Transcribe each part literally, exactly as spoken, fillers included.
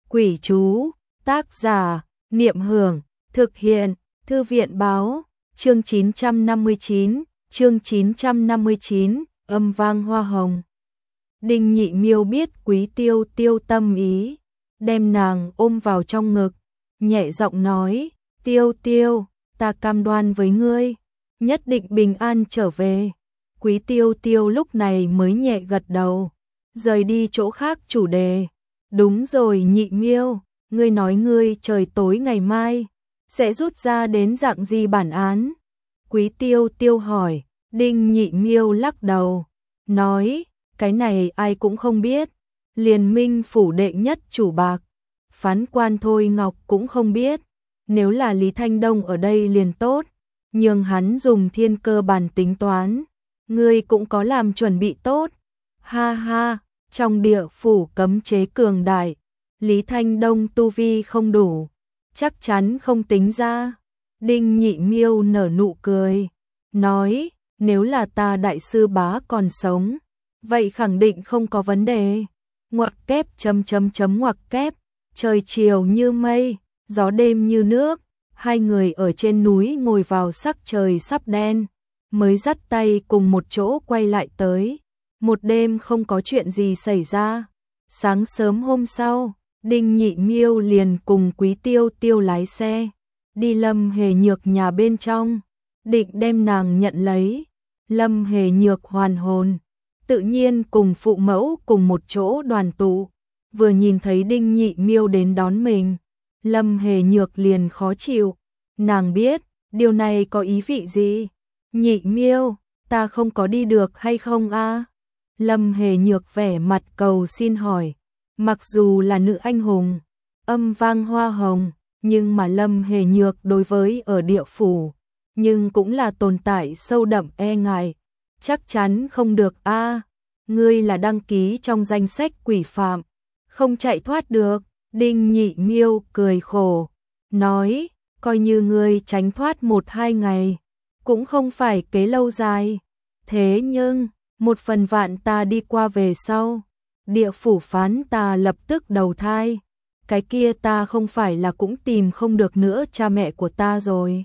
Quỷ chú, tác giả, Niệm Hưởng, thực hiện, Thư viện báo, chương chín trăm năm mươi chín, chương chín trăm năm mươi chín, âm vang hoa hồng. Đinh Nhị Miêu biết Quý Tiêu Tiêu tâm ý, đem nàng ôm vào trong ngực, nhẹ giọng nói, Tiêu Tiêu, ta cam đoan với ngươi, nhất định bình an trở về. Quý Tiêu Tiêu lúc này mới nhẹ gật đầu, rời đi chỗ khác chủ đề. Đúng rồi Nhị Miêu, ngươi nói ngươi trời tối ngày mai sẽ rút ra đến dạng gì bản án? Quý Tiêu Tiêu hỏi. Đinh Nhị Miêu lắc đầu, nói, cái này ai cũng không biết, liền Minh phủ đệ nhất chủ bạc, phán quan Thôi Ngọc cũng không biết, nếu là Lý Thanh Đông ở đây liền tốt, nhưng hắn dùng thiên cơ bản tính toán, ngươi cũng có làm chuẩn bị tốt. Ha ha, trong địa phủ cấm chế cường đại, Lý Thanh Đông tu vi không đủ, chắc chắn không tính ra. Đinh Nhị Miêu nở nụ cười, nói, nếu là ta đại sư bá còn sống, vậy khẳng định không có vấn đề. Ngoặc kép chấm chấm chấm ngoặc kép, trời chiều như mây, gió đêm như nước, hai người ở trên núi ngồi vào sắc trời sắp đen, mới dắt tay cùng một chỗ quay lại tới. Một đêm không có chuyện gì xảy ra. Sáng sớm hôm sau, Đinh Nhị Miêu liền cùng Quý Tiêu Tiêu lái xe đi Lâm Hề Nhược nhà bên trong, định đem nàng nhận lấy. Lâm Hề Nhược hoàn hồn, tự nhiên cùng phụ mẫu cùng một chỗ đoàn tụ, vừa nhìn thấy Đinh Nhị Miêu đến đón mình, Lâm Hề Nhược liền khó chịu, nàng biết điều này có ý vị gì. Nhị Miêu, ta không có đi được hay không a? Lâm Hề Nhược vẻ mặt cầu xin hỏi, mặc dù là nữ anh hùng, âm vang hoa hồng, nhưng mà Lâm Hề Nhược đối với ở địa phủ, nhưng cũng là tồn tại sâu đậm e ngại, chắc chắn không được a. Ngươi là đăng ký trong danh sách quỷ phạm, không chạy thoát được. Đinh Nhị Miêu cười khổ, nói, coi như ngươi tránh thoát một hai ngày, cũng không phải kế lâu dài. Thế nhưng, một phần vạn ta đi qua về sau, địa phủ phán ta lập tức đầu thai, cái kia ta không phải là cũng tìm không được nữa cha mẹ của ta rồi.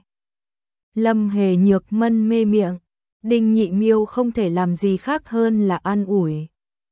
Lâm Hề Nhược mân mê miệng, Đinh Nhị Miêu không thể làm gì khác hơn là an ủi.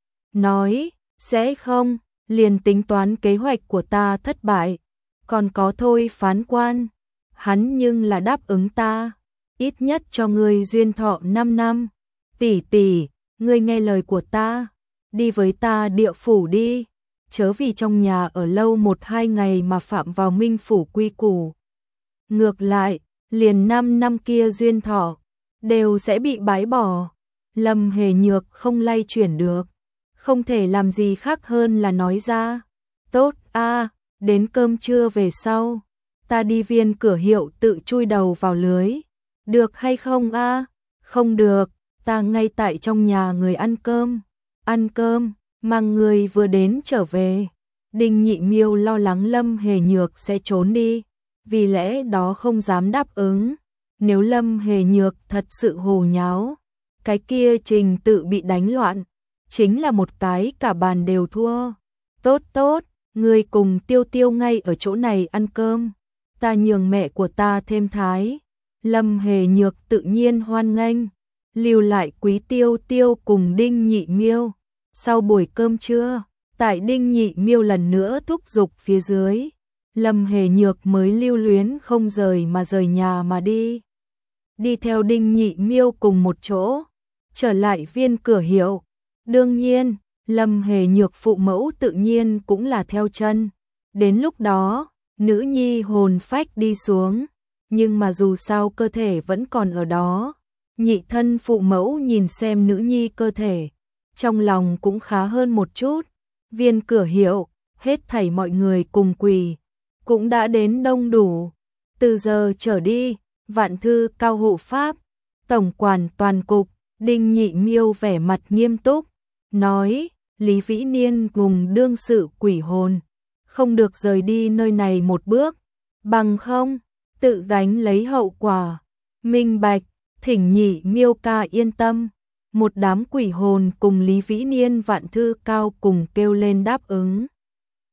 Nói, sẽ không, liền tính toán kế hoạch của ta thất bại, còn có Thôi phán quan, hắn nhưng là đáp ứng ta, ít nhất cho ngươi duyên thọ năm năm. Tỷ tỷ, ngươi nghe lời của ta, đi với ta địa phủ đi, chớ vì trong nhà ở lâu một hai ngày mà phạm vào Minh phủ quy củ. Ngược lại, liền năm năm kia duyên thọ đều sẽ bị bãi bỏ. Lâm Hề Nhược không lay chuyển được, không thể làm gì khác hơn là nói ra, tốt a, đến cơm trưa về sau, ta đi Viên Cửa Hiệu tự chui đầu vào lưới, được hay không a? Không được, ta ngay tại trong nhà người ăn cơm. Ăn cơm, mang người vừa đến trở về. Đinh Nhị Miêu lo lắng Lâm Hề Nhược sẽ trốn đi, vì lẽ đó không dám đáp ứng. Nếu Lâm Hề Nhược thật sự hồ nháo, cái kia trình tự bị đánh loạn, chính là một cái cả bàn đều thua. Tốt tốt, người cùng Tiêu Tiêu ngay ở chỗ này ăn cơm, ta nhường mẹ của ta thêm thái. Lâm Hề Nhược tự nhiên hoan nghênh, lưu lại Quý Tiêu Tiêu cùng Đinh Nhị Miêu. Sau buổi cơm trưa, tại Đinh Nhị Miêu lần nữa thúc giục phía dưới, Lâm Hề Nhược mới lưu luyến không rời mà rời nhà mà đi. Đi theo Đinh Nhị Miêu cùng một chỗ, trở lại Viên Cửa Hiệu. Đương nhiên, Lâm Hề Nhược phụ mẫu tự nhiên cũng là theo chân. Đến lúc đó, nữ nhi hồn phách đi xuống, nhưng mà dù sao cơ thể vẫn còn ở đó. Nhị thân phụ mẫu nhìn xem nữ nhi cơ thể, trong lòng cũng khá hơn một chút. Viên Cửa Hiệu, hết thảy mọi người cùng quỳ, cũng đã đến đông đủ. Từ giờ trở đi, Vạn Thư Cao Hộ Pháp, tổng quản toàn cục, Đinh Nhị Miêu vẻ mặt nghiêm túc, nói, Lý Vĩ Niên cùng đương sự quỷ hồn, không được rời đi nơi này một bước, bằng không, tự gánh lấy hậu quả. Minh bạch, thỉnh Nhị Miêu ca yên tâm. Một đám quỷ hồn cùng Lý Vĩ Niên Vạn Thư Cao cùng kêu lên đáp ứng.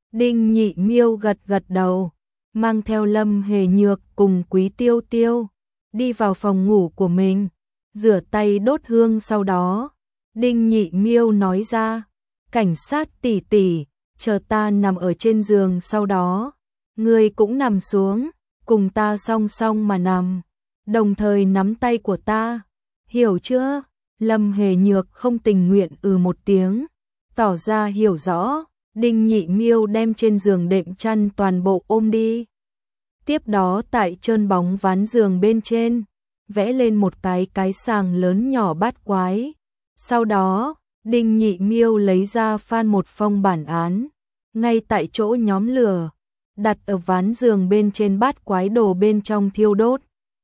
Đinh Nhị Miêu gật gật đầu, mang theo Lâm Hề Nhược cùng Quý Tiêu Tiêu, đi vào phòng ngủ của mình, rửa tay đốt hương. Sau đó, Đinh Nhị Miêu nói ra, cảnh sát tỷ tỷ, chờ ta nằm ở trên giường, sau đó, ngươi cũng nằm xuống, cùng ta song song mà nằm, đồng thời nắm tay của ta, hiểu chưa? Lâm Hề Nhược không tình nguyện ừ một tiếng, tỏ ra hiểu rõ. Đinh Nhị Miêu đem trên giường đệm chăn toàn bộ ôm đi. Tiếp đó tại trơn bóng ván giường bên trên, vẽ lên một cái cái sàng lớn nhỏ bát quái. Sau đó, Đinh Nhị Miêu lấy ra phan một phong bản án, ngay tại chỗ nhóm lửa, đặt ở ván giường bên trên, bát quái đồ bên trong thiêu đốt.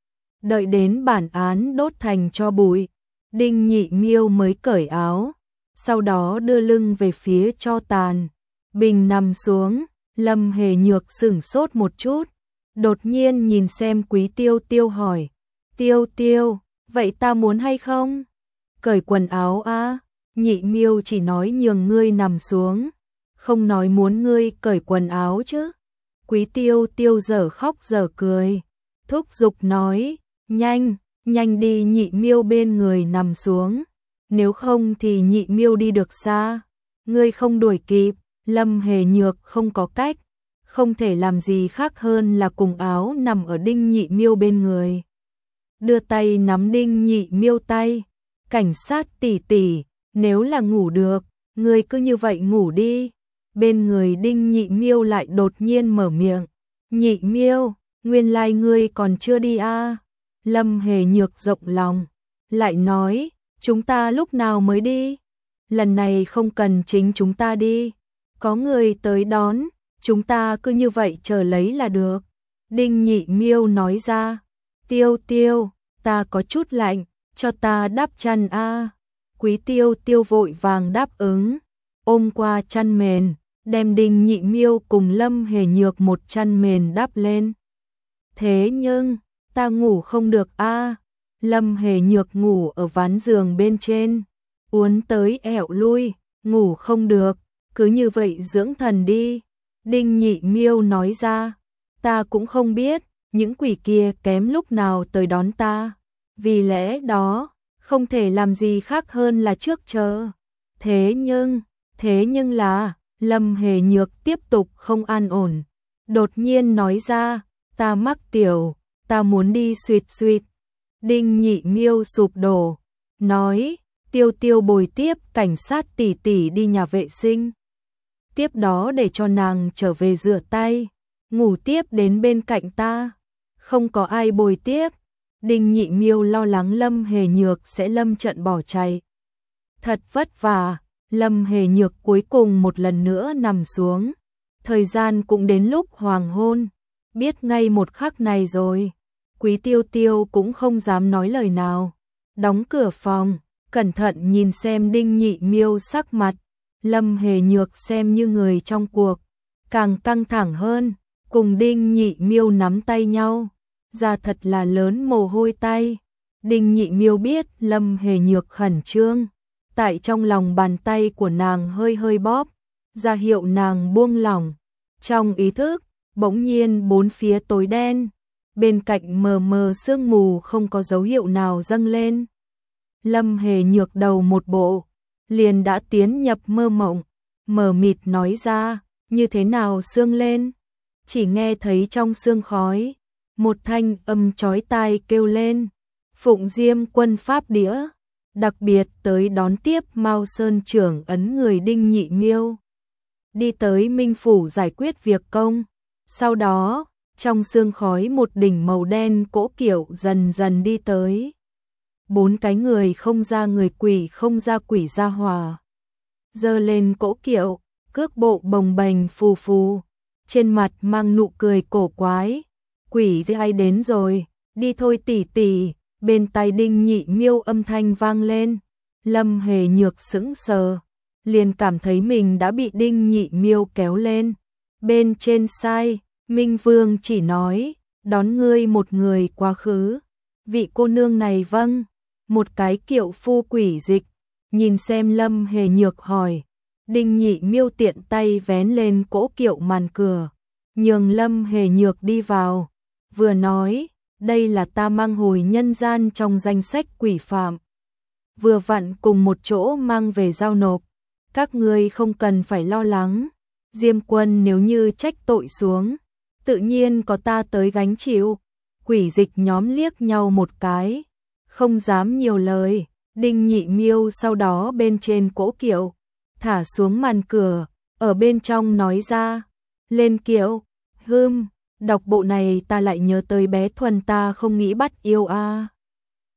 Đợi đến bản án đốt thành tro bụi, Đinh Nhị Miêu mới cởi áo, sau đó đưa lưng về phía tro tàn, bình nằm xuống. Lâm Hề Nhược sửng sốt một chút, đột nhiên nhìn xem Quý Tiêu Tiêu hỏi, Tiêu Tiêu, vậy ta muốn hay không? Cởi quần áo a? Nhị Miêu chỉ nói nhường ngươi nằm xuống, không nói muốn ngươi cởi quần áo chứ. Quý Tiêu Tiêu dở khóc dở cười, thúc giục nói, nhanh, nhanh đi. Nhị Miêu bên người nằm xuống, nếu không thì Nhị Miêu đi được xa, ngươi không đuổi kịp. Lâm Hề Nhược không có cách, không thể làm gì khác hơn là cùng áo nằm ở Đinh Nhị Miêu bên người. Đưa tay nắm Đinh Nhị Miêu tay, cảnh sát tỷ tỷ, nếu là ngủ được, ngươi cứ như vậy ngủ đi. Bên người Đinh Nhị Miêu lại đột nhiên mở miệng, Nhị Miêu, nguyên lai ngươi còn chưa đi à? Lâm Hề Nhược rộng lòng, lại nói, chúng ta lúc nào mới đi? Lần này không cần chính chúng ta đi, có người tới đón, chúng ta cứ như vậy chờ lấy là được. Đinh Nhị Miêu nói ra, Tiêu Tiêu, ta có chút lạnh, cho ta đắp chăn a. Quý Tiêu Tiêu vội vàng đáp ứng, ôm qua chăn mền, đem Đinh Nhị Miêu cùng Lâm Hề Nhược một chăn mền đắp lên. Thế nhưng, ta ngủ không được a. Lâm Hề Nhược ngủ ở ván giường bên trên, uốn tới ẹo lui, ngủ không được, cứ như vậy dưỡng thần đi. Đinh Nhị Miêu nói ra, ta cũng không biết, những quỷ kia kém lúc nào tới đón ta, vì lẽ đó, không thể làm gì khác hơn là trước chờ. Thế nhưng, thế nhưng là, Lâm Hề Nhược tiếp tục không an ổn, đột nhiên nói ra, ta mắc tiểu, ta muốn đi suýt suýt. Đinh Nhị Miêu sụp đổ, nói, Tiêu Tiêu bồi tiếp cảnh sát tỷ tỷ đi nhà vệ sinh, tiếp đó để cho nàng trở về rửa tay, ngủ tiếp đến bên cạnh ta. Không có ai bồi tiếp. Đinh Nhị Miêu lo lắng Lâm Hề Nhược sẽ lâm trận bỏ chạy. Thật vất vả, Lâm Hề Nhược cuối cùng một lần nữa nằm xuống. Thời gian cũng đến lúc hoàng hôn, biết ngay một khắc này rồi. Quý Tiêu Tiêu cũng không dám nói lời nào, đóng cửa phòng, cẩn thận nhìn xem Đinh Nhị Miêu sắc mặt. Lâm Hề Nhược xem như người trong cuộc, càng căng thẳng hơn, cùng Đinh Nhị Miêu nắm tay nhau, ra thật là lớn mồ hôi tay. Đinh Nhị Miêu biết Lâm Hề Nhược khẩn trương, tại trong lòng bàn tay của nàng hơi hơi bóp, ra hiệu nàng buông lỏng. Trong ý thức, bỗng nhiên bốn phía tối đen, bên cạnh mờ mờ sương mù không có dấu hiệu nào dâng lên. Lâm Hề Nhược đầu một bộ, liền đã tiến nhập mơ mộng, mờ mịt nói ra, như thế nào sương lên? Chỉ nghe thấy trong sương khói, một thanh âm chói tai kêu lên, Phụng Diêm quân pháp đĩa, đặc biệt tới đón tiếp Mao Sơn trưởng ấn người Đinh Nhị Miêu, đi tới Minh Phủ giải quyết việc công. Sau đó, trong sương khói một đỉnh màu đen cỗ kiệu dần dần đi tới. Bốn cái người không ra người, quỷ không ra quỷ ra hòa, giơ lên cỗ kiệu, cước bộ bồng bềnh phù phù, trên mặt mang nụ cười cổ quái. Quỷ gì ai đến rồi, đi thôi tỷ tỷ. Bên tai Đinh Nhị Miêu âm thanh vang lên. Lâm Hề Nhược sững sờ, liền cảm thấy mình đã bị Đinh Nhị Miêu kéo lên. Bên trên sai, Minh Vương chỉ nói, đón ngươi một người quá khứ. Vị cô nương này vâng. Một cái kiệu phu quỷ dịch, nhìn xem Lâm Hề Nhược hỏi, Đinh Nhị Miêu tiện tay vén lên cỗ kiệu màn cửa, nhường Lâm Hề Nhược đi vào, vừa nói, đây là ta mang hồi nhân gian trong danh sách quỷ phạm. Vừa vặn cùng một chỗ mang về giao nộp, các ngươi không cần phải lo lắng, Diêm Quân nếu như trách tội xuống, tự nhiên có ta tới gánh chịu. Quỷ dịch nhóm liếc nhau một cái, không dám nhiều lời. Đinh Nhị Miêu sau đó bên trên cỗ kiệu, thả xuống màn cửa, ở bên trong nói ra, lên kiệu, hưm, đọc bộ này ta lại nhớ tới bé Thuần ta không nghĩ bắt yêu a.